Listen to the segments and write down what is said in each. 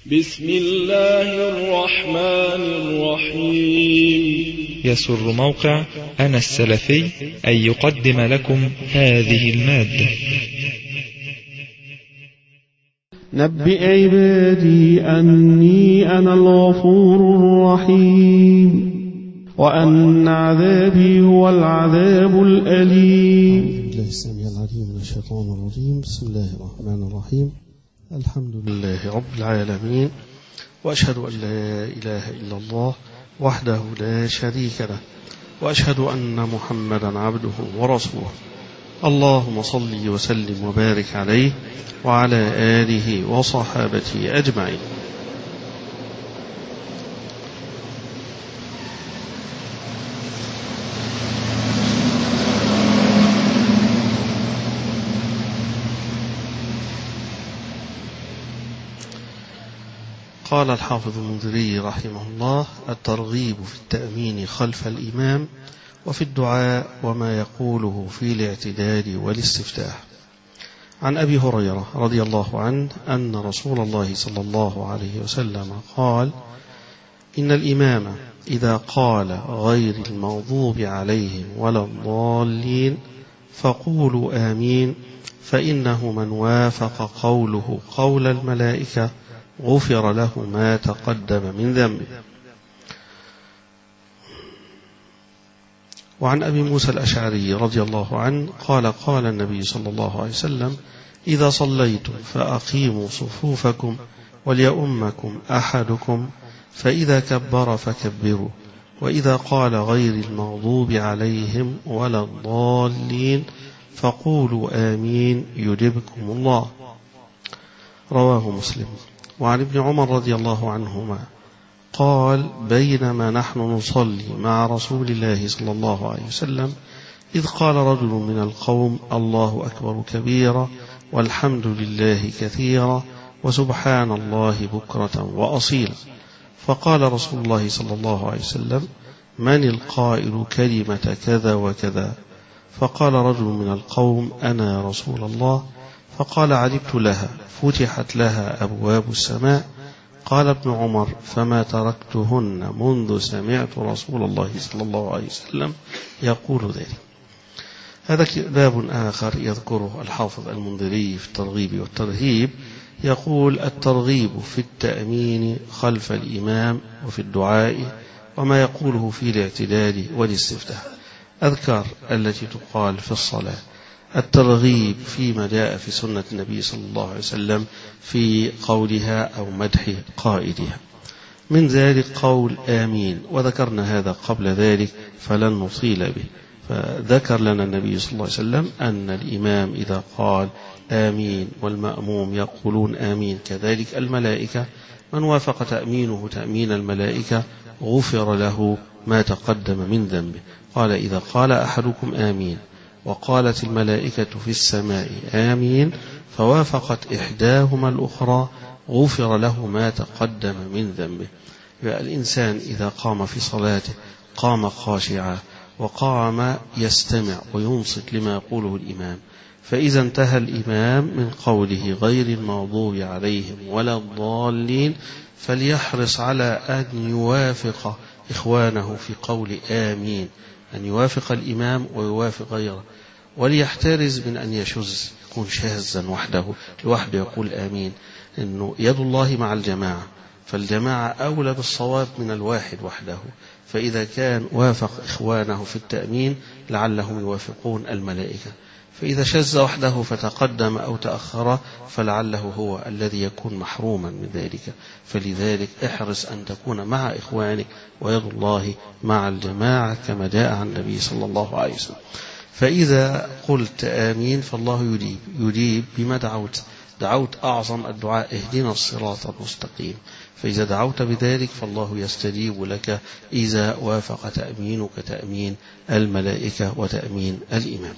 بسم الله الرحمن الرحيم. يسر موقع أنا السلفي أن يقدم لكم هذه المادة. نبئ عبادي أني أنا الغفور الرحيم وأن عذابي هو العذاب الأليم. الله السميع العليم من الشيطان الرجيم. بسم الله الرحمن الرحيم. الحمد لله رب العالمين، وأشهد أن لا إله إلا الله وحده لا شريك له، وأشهد أن محمدا عبده ورسوله. اللهم صل وسلم وبارك عليه وعلى آله وصحابته أجمعين. قال الحافظ المنذري رحمه الله: الترغيب في التأمين خلف الإمام وفي الدعاء وما يقوله في الاعتدال والاستفتاح. عن أبي هريرة رضي الله عنه أن رسول الله صلى الله عليه وسلم قال: إن الإمام إذا قال غير المغضوب عليهم ولا الضالين فقولوا آمين، فإنه من وافق قوله قول الملائكة غفر له ما تقدم من ذنبه. وعن أبي موسى الأشعري رضي الله عنه قال: قال النبي صلى الله عليه وسلم: إذا صليتم فأقيموا صفوفكم وليؤمكم أحدكم، فإذا كبر فكبروا، وإذا قال غير المغضوب عليهم ولا الضالين فقولوا آمين يجبكم الله. رواه مسلم. وعن ابن عمر رضي الله عنهما قال: بينما نحن نصلي مع رسول الله صلى الله عليه وسلم إذ قال رجل من القوم: الله أكبر كبيرا والحمد لله كثيرا وسبحان الله بكرة وأصيلا. فقال رسول الله صلى الله عليه وسلم: من القائل كلمة كذا وكذا؟ فقال رجل من القوم: أنا رسول الله. فقال: علمت لها، فتحت لها أبواب السماء. قال ابن عمر: فما تركتهن منذ سمعت رسول الله صلى الله عليه وسلم يقول ذلك. هذا باب آخر يذكره الحافظ المنذري في الترغيب والترهيب، يقول: الترغيب في التأمين خلف الإمام وفي الدعاء وما يقوله في الاعتدال والاستفتاح. أذكار التي تقال في الصلاة: الترغيب فيما جاء في سنة النبي صلى الله عليه وسلم في قولها أو مدح قائلها، من ذلك قول آمين، وذكرنا هذا قبل ذلك فلن نطيل به. فذكر لنا النبي صلى الله عليه وسلم أن الإمام إذا قال آمين والمأموم يقولون آمين، كذلك الملائكة من وافق تأمينه تأمين الملائكة غفر له ما تقدم من ذنبه. قال: إذا قال أحدكم آمين وقالت الملائكة في السماء آمين فوافقت إحداهما الأخرى غفر له ما تقدم من ذنبه. الإنسان إذا قام في صلاته قام خاشعا وقام يستمع وينصت لما يقوله الإمام، فإذا انتهى الإمام من قوله غير المغضوب عليهم ولا الضالين فليحرص على أن يوافق إخوانه في قول آمين، أن يوافق الإمام ويوافق غيره، وليحترز من أن يشذ، يكون شاذا لوحده يقول آمين، إنه يد الله مع الجماعة، فالجماعة أولى بالصواب من الواحد وحده. فإذا كان وافق إخوانه في التأمين لعلهم يوافقون الملائكة، فإذا شذ وحده فتقدم أو تأخر فلعله هو الذي يكون محروما من ذلك. فلذلك احرص أن تكون مع إخوانك، ويد الله مع الجماعة كما جاء عن النبي صلى الله عليه وسلم. فإذا قلت آمين فالله يجيب بما دعوت أعظم الدعاء: اهدنا الصراط المستقيم. فإذا دعوت بذلك فالله يستجيب لك إذا وافق تأمينك تأمين الملائكة وتأمين الإمام.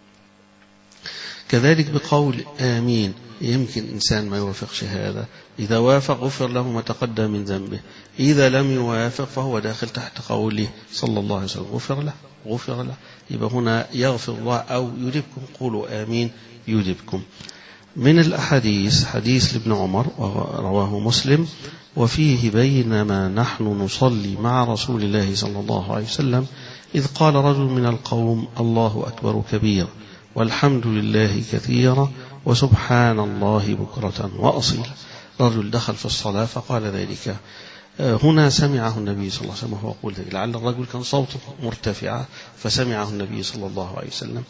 كذلك بقول آمين يمكن إنسان ما يوافقش هذا، إذا وافق غفر له ما تقدم من ذنبه، إذا لم يوافق فهو داخل تحت قوله صلى الله عليه وسلم غفر له. يبقى هنا يغفر الله أو يجبكم، قولوا آمين يجبكم. من الأحاديث حديث لابن عمر رواه مسلم، وفيه بينما نحن نصلي مع رسول الله صلى الله عليه وسلم إذ قال رجل من القوم الله أكبر كبير والحمد لله كثيرا وسبحان الله بكرة وأصيلا. رجل دخل في الصلاة فقال ذلك. هنا سمعه النبي صلى الله عليه وسلم وهو يقول ذلك، لعل الرجل كان صوته مرتفع فسمعه النبي صلى الله عليه وسلم.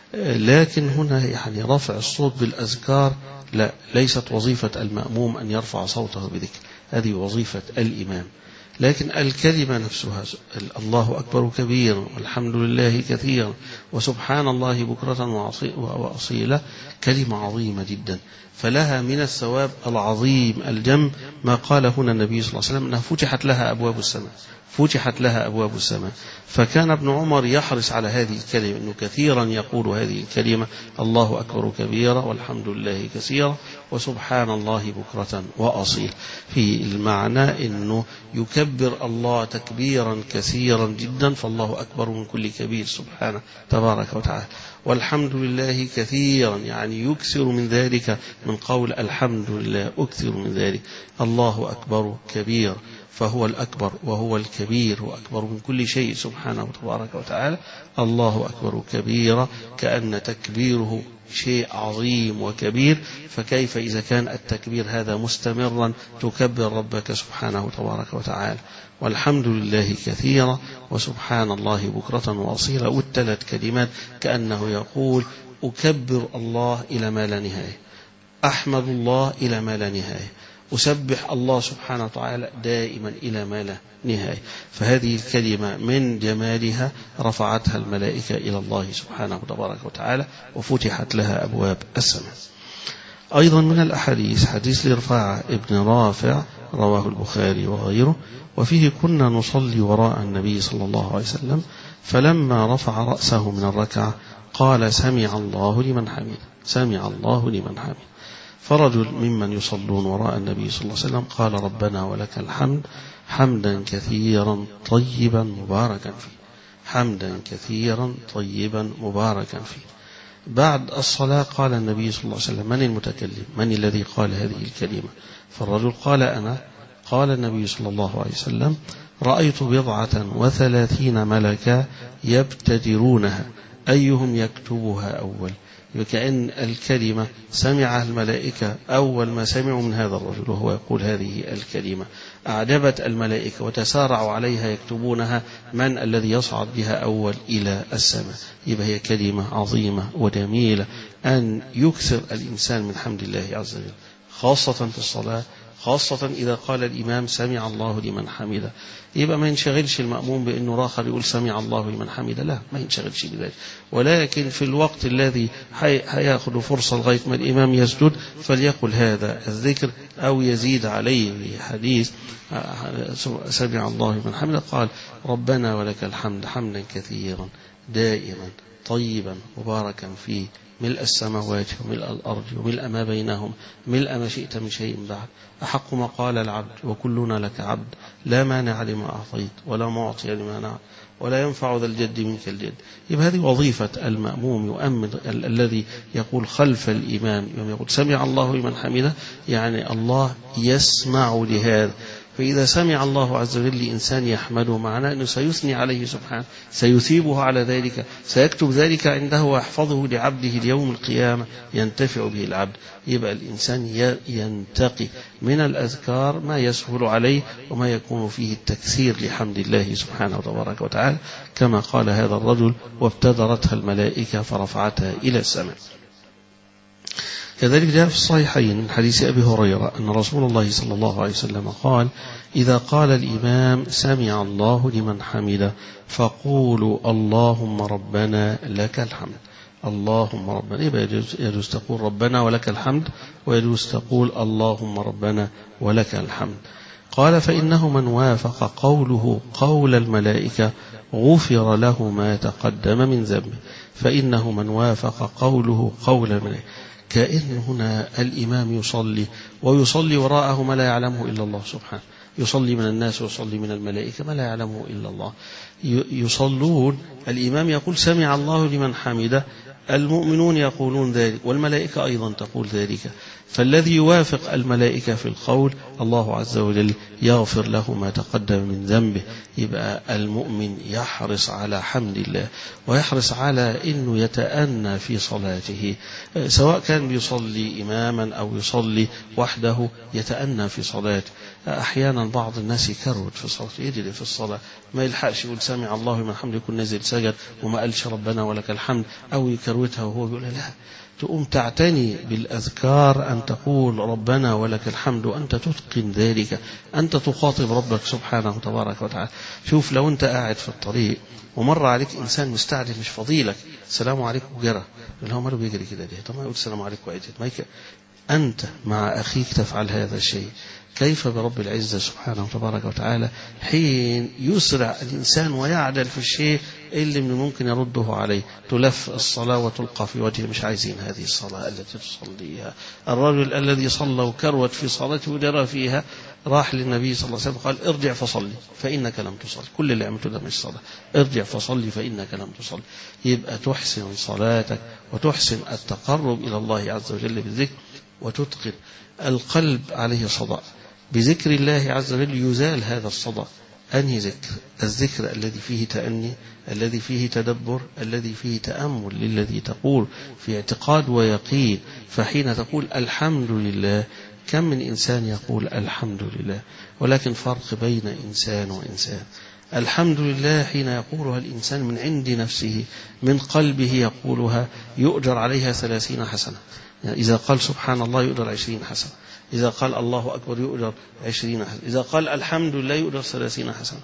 لكن هنا يعني رفع الصوت بالأذكار لا، ليست وظيفة المأموم أن يرفع صوته بذكر، هذه وظيفة الإمام. لكن الكلمة نفسها الله أكبر كبيرا والحمد لله كثيرا وسبحان الله بكرة وأصيلا كلمة عظيمة جدا، فلها من الثواب العظيم الجم ما قال هنا النبي صلى الله عليه وسلم أنها فتحت لها أبواب السماء، فتحت لها أبواب السماء. فكان ابن عمر يحرص على هذه الكلمة، أنه كثيرا يقول هذه الكلمة الله أكبر كبيرا والحمد لله كثيرا وسبحان الله بكرة وأصيل، في المعنى أنه يكبر الله تكبيرا كثيرا جدا، فالله أكبر من كل كبير سبحانه تبارك وتعالى. والحمد لله كثيرا يعني يكثر من ذلك، من قول الحمد لله أكثر من ذلك. الله أكبر كبير فهو الأكبر وهو الكبير وأكبر من كل شيء سبحانه تبارك وتعالى. الله أكبر كبيرا كأن تكبيره شيء عظيم وكبير، فكيف إذا كان التكبير هذا مستمرا تكبر ربك سبحانه تبارك وتعالى. والحمد لله كثيرا وسبحان الله بكرة وأصيلا، والثلاث كلمات كأنه يقول أكبر الله إلى ما لا نهاية، أحمد الله إلى ما لا نهاية، أسبح الله سبحانه وتعالى دائما إلى ما لا نهاية. فهذه الكلمة من جمالها رفعتها الملائكة إلى الله سبحانه تبارك وتعالى وفتحت لها أبواب السماء. أيضا من الأحاديث حديث لرفاعة ابن رافع رواه البخاري وغيره، وفيه كنا نصلي وراء النبي صلى الله عليه وسلم فلما رفع رأسه من الركعة قال سمع الله لمن حمده، سمع الله لمن حمده. فرجل ممن يصلون وراء النبي صلى الله عليه وسلم قال ربنا ولك الحمد حمدا كثيرا طيبا مباركا فيه، حمدا كثيرا طيبا مباركا فيه. بعد الصلاة قال النبي صلى الله عليه وسلم من المتكلم، من الذي قال هذه الكلمة؟ فالرجل قال أنا. قال النبي صلى الله عليه وسلم رأيت 37 ملكا يبتدرونها أيهم يكتبها أول. وكأن الكلمة سمعها الملائكة أول ما سمعوا من هذا الرجل وهو يقول هذه الكلمة، أعجبت الملائكة وتسارعوا عليها يكتبونها من الذي يصعد بها أول إلى السماء. يبقى هي كلمة عظيمة وجميلة أن يكثر الإنسان من حمد الله عز وجل، خاصة في الصلاة، خاصة إذا قال الإمام سمع الله لمن حمده. يبقى ما ينشغلش المأموم بأنه راخر يقول سمع الله لمن حمده، لا، ما ينشغلش بذلك، ولكن في الوقت الذي هياخذ فرصة لغاية ما الإمام يسجد فليقل هذا الذكر أو يزيد عليه. في حديث سمع الله لمن حمده قال ربنا ولك الحمد حمدا كثيرا دائما طيبا مباركا فيه ملء السماوات وملء الأرض وملء ما بينهم ملء ما شئت من شيء بعد، أحق ما قال العبد وكلنا لك عبد لا مانع لما أعطيت ولا معطي لما نعت ولا ينفع ذا الجد منك الجد. يبقى هذه وظيفة المأموم، يؤمن الذي يقول خلف الإمام يوم يقول سمع الله لمن حمده، يعني الله يسمع لهذا. فإذا سمع الله عز وجل لإنسان يحمده معناه أنه سيثني عليه سبحانه، سيثيبه على ذلك، سيكتب ذلك عنده ويحفظه لعبده ليوم القيامة ينتفع به العبد. يبقى الإنسان ينتقي من الأذكار ما يسهل عليه وما يكون فيه التكثير لحمد الله سبحانه وتبارك وتعالى، كما قال هذا الرجل وابتدرتها الملائكة فرفعتها إلى السماء. كذلك جاء في الصحيحين من حديث أبي هريرة أن رسول الله صلى الله عليه وسلم قال إذا قال الإمام سمع الله لمن حمده فقولوا اللهم ربنا لك الحمد. اللهم ربنا، يبقى يجوز تقول ربنا ولك الحمد، ويجوز تقول اللهم ربنا ولك الحمد. قال فإنه من وافق قوله قول الملائكة غفر له ما تقدم من ذنبه. فإنه من وافق قوله قول الملائكة، كأن هنا الإمام يصلي ويصلي وراءه ما لا يعلمه إلا الله سبحانه، يصلي من الناس ويصلي من الملائكة ما لا يعلمه إلا الله. يصلون، الإمام يقول سمع الله لمن حمده، المؤمنون يقولون ذلك، والملائكة أيضا تقول ذلك. فالذي يوافق الملائكة في القول الله عز وجل يغفر له ما تقدم من ذنبه. يبقى المؤمن يحرص على حمد الله، ويحرص على أنه يتأنى في صلاته، سواء كان بيصلي إماما أو يصلي وحده يتأنى في صلاته. أحيانا بعض الناس يكروت في الصلاة، يجري في الصلاة ما يلحقش يقول سمع الله لمن حمده، يكون نزل سجد وما قالش ربنا ولك الحمد، أو يكروتها وهو بيقول لا. تقوم تعتني بالأذكار أن تقول ربنا ولك الحمد، وأنت تتقن ذلك، أنت تخاطب ربك سبحانه وتبارك وتعالى. شوف لو أنت قاعد في الطريق ومر عليك إنسان مستعجل مش فضيلك، السلام عليكم وجرى، اللي هو ماله بيجري كده ليه؟ طب ما يقول السلام عليكم وأيديت، أنت مع أخيك تفعل هذا الشيء، كيف برب العزة سبحانه وتبارك وتعالى حين يسرع الإنسان ويعدل في الشيء اللي من ممكن يرده عليه. تلف الصلاة وتلقى في وجهه، مش عايزين هذه الصلاة التي تصليها. الرجل الذي صلى وكروت في صلاته ودرى فيها راح للنبي صلى الله عليه وسلم قال ارجع فصلي فإنك لم تصلي، كل اللي عملته ده مش صلاة، ارجع فصلي فإنك لم تصلي. يبقى تحسن صلاتك وتحسن التقرب إلى الله عز وجل بالذكر، وتتقن القلب عليه صدى. بذكر الله عز وجل يزال هذا الصدى. أنهي ذكر؟ الذكر الذي فيه تأني، الذي فيه تدبر، الذي فيه تأمل للذي تقول في اعتقاد ويقين. فحين تقول الحمد لله، كم من إنسان يقول الحمد لله، ولكن فرق بين إنسان وإنسان. الحمد لله حين يقولها الإنسان من عند نفسه من قلبه يقولها يؤجر عليها 30 حسنة. يعني إذا قال سبحان الله يؤجر 20 حسنة، إذا قال الله أكبر يؤجر 20 حسنة، إذا قال الحمد لله يؤجر 30 حسنة.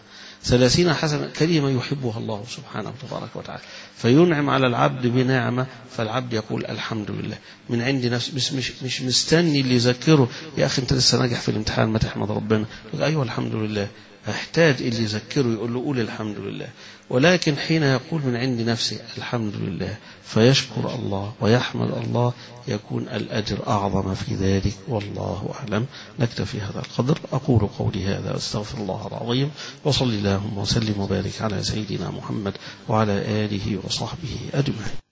30 حسنة كلمة يحبها الله سبحانه وتبارك وتعالى، فينعم على العبد بنعمة، فالعبد يقول الحمد لله من عند نفسه، مش مستني اللي يذكره يا أخي أنت لسه ناجح في الامتحان ما تحمد ربنا، يقول أيوة الحمد لله. احتاج اللي يذكره يقول له قول الحمد لله. ولكن حين يقول من عند نفسه الحمد لله فيشكر الله ويحمد الله، يكون الأجر أعظم في ذلك. والله أعلم. نكتفي هذا القدر. أقول قولي هذا أستغفر الله العظيم، وصلي اللهم وسلم وبارك على سيدنا محمد وعلى آله وصحبه أجمعين.